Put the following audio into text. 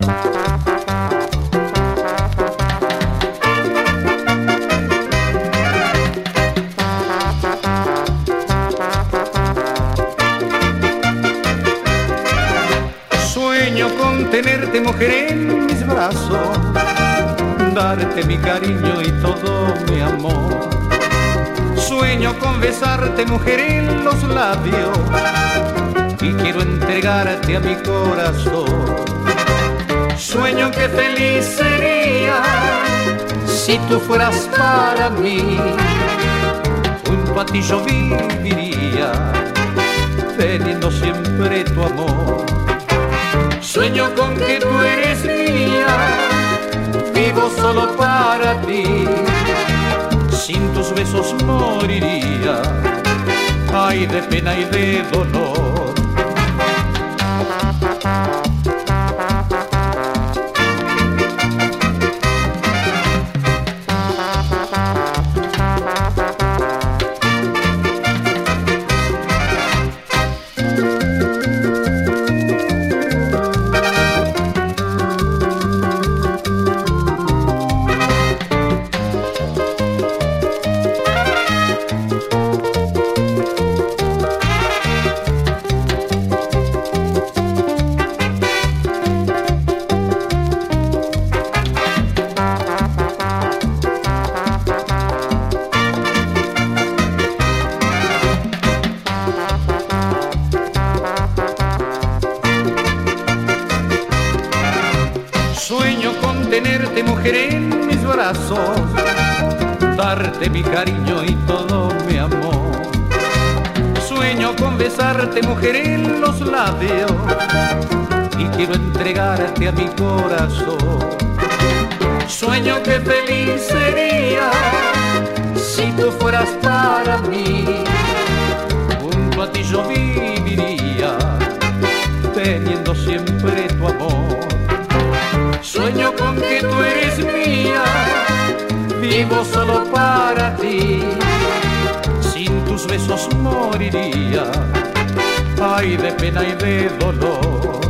Sueño con tenerte, mujer, en mis brazos, darte mi cariño y todo mi amor. Sueño con besarte, mujer, en los labios, y quiero entregarte a mi corazón. Sueño que feliz sería si tú fueras para mí. Junto a ti yo viviría, teniendo siempre tu amor. Sueño con que tú eres mía, vivo solo para ti. Sin tus besos moriría, ay, de pena y de dolor. Sueño con tenerte, mujer, en mis brazos, darte mi cariño y todo mi amor. Sueño con besarte, mujer, en los labios, y quiero entregarte a mi corazón. Sueño que feliz sería si tú fueras para mí. Junto a ti yo viviría, teniendo siempre tu amor. Sueño con que tú eres mía, vivo solo para ti. Sin tus besos moriría, ay, de pena y de dolor.